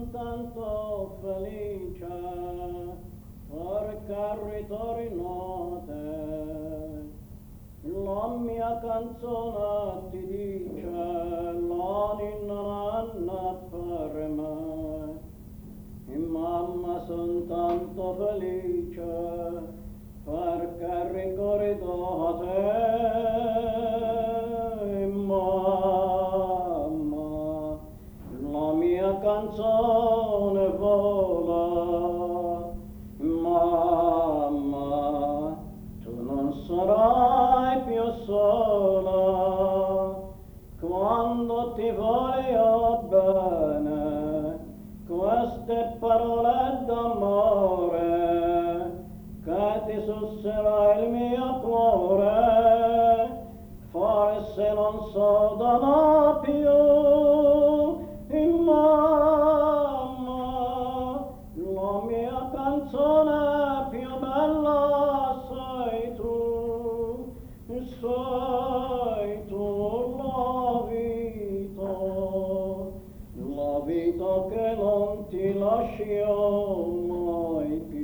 son tanto felice perché ritorno te. La mia canzone ti dice la ninna nanna per me. E mamma son tanto felice perché ricordo te. Mamma, la mia canzone vola. Mamma, tu non sarai più sola quando ti voglio bene. Queste parole d'amore che ti susserà il mio cuore, forse non so dove più. E mamma, la mia canzone più bella sei tu la vita che non ti lascio mai più.